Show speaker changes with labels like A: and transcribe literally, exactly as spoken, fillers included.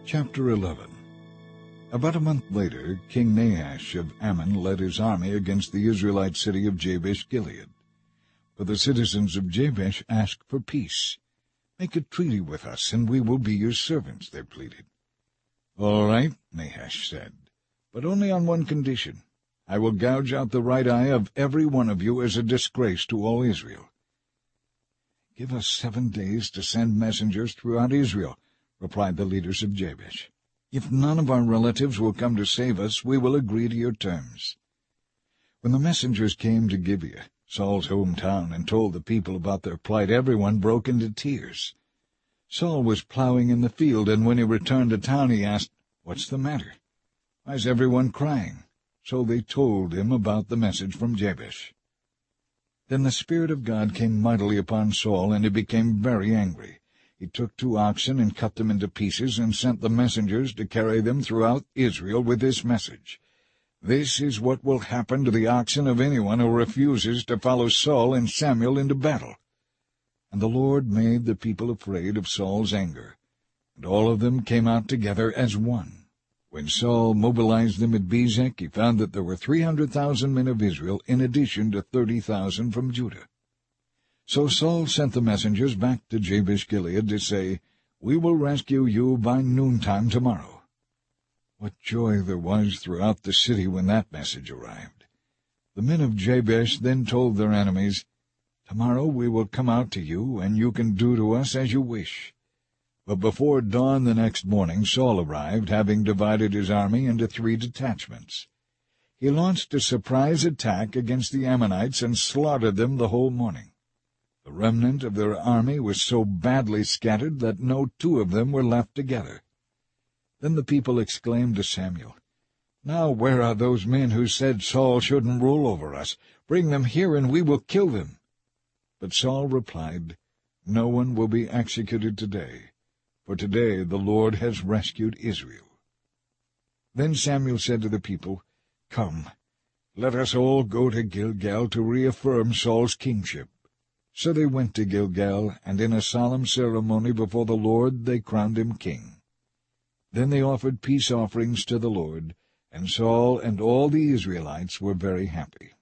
A: Chapter eleven. About a month later, King Nahash of Ammon led his army against the Israelite city of Jabesh-Gilead. For the citizens of Jabesh asked for peace. "Make a treaty with us, and we will be your servants," they pleaded. "All right," Nahash said, "but only on one condition. I will gouge out the right eye of every one of you as a disgrace to all Israel." "Give us seven days to send messengers throughout Israel," replied the leaders of Jabesh. "If none of our relatives will come to save us, we will agree to your terms." When the messengers came to Gibeah, Saul's hometown, and told the people about their plight, everyone broke into tears. Saul was plowing in the field, and when he returned to town he asked, "What's the matter? Why is everyone crying?" So they told him about the message from Jabesh. Then the Spirit of God came mightily upon Saul, and he became very angry. He took two oxen and cut them into pieces, and sent the messengers to carry them throughout Israel with this message: "This is what will happen to the oxen of anyone who refuses to follow Saul and Samuel into battle." And the Lord made the people afraid of Saul's anger, and all of them came out together as one. When Saul mobilized them at Bezek, he found that there were three hundred thousand men of Israel, in addition to thirty thousand from Judah. So Saul sent the messengers back to Jabesh-Gilead to say, "We will rescue you by noontime tomorrow." What joy there was throughout the city when that message arrived! The men of Jabesh then told their enemies, "Tomorrow we will come out to you, and you can do to us as you wish." But before dawn the next morning Saul arrived, having divided his army into three detachments. He launched a surprise attack against the Ammonites and slaughtered them the whole morning. The remnant of their army was so badly scattered that no two of them were left together. Then the people exclaimed to Samuel, "Now where are those men who said Saul shouldn't rule over us? Bring them here, and we will kill them." But Saul replied, "No one will be executed today, for today the Lord has rescued Israel." Then Samuel said to the people, "Come, let us all go to Gilgal to reaffirm Saul's kingship." So they went to Gilgal, and in a solemn ceremony before the Lord they crowned him king. Then they offered peace offerings to the Lord, and Saul and all the Israelites were very happy.